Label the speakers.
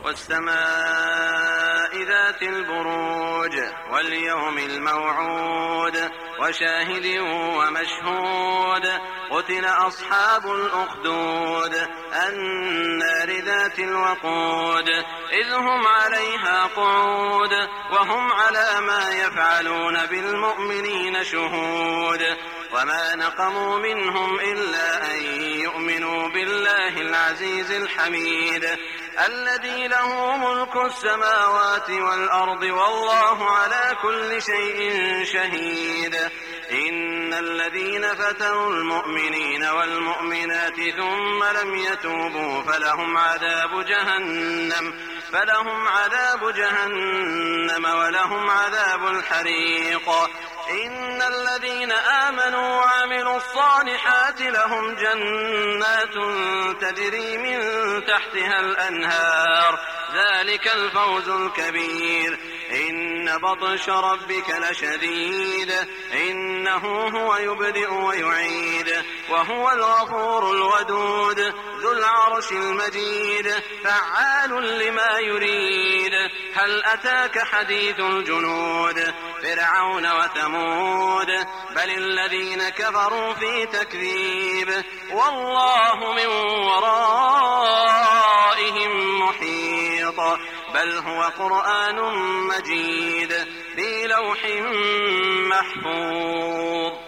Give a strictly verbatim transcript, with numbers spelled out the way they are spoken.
Speaker 1: والسماء ذات البروج واليوم الموعود وشاهد ومشهود قتل أصحاب الأخدود النار ذات الوقود إذ هم عليها قعود وهم على ما يفعلون بالمؤمنين شهود وما نقموا منهم إلا أن يؤمنوا بالله العزيز الحميد الذي له ملك السماوات والأرض والله على كل شيء شهيد إن الذين فتنوا المؤمنين والمؤمنات ثم لم يتوبوا فلهم عذاب جهنم فلهم عذاب جهنم ولهم عذاب الحريق إن الذين آمنوا وعملوا الصالحات لهم جنات تجري من تحتها الأنهار ذلك الفوز الكبير إن بطش ربك لشديد إنه هو يبدئ ويعيد وهو الغفور الودود ذو العرش المجيد فعال لما يريد هل أتاك حديث الجنود فرعون وثمود بل الذين كفروا في تكذيب والله من ورائهم محيط بل هو قرآن مجيد في لوح محفوظ.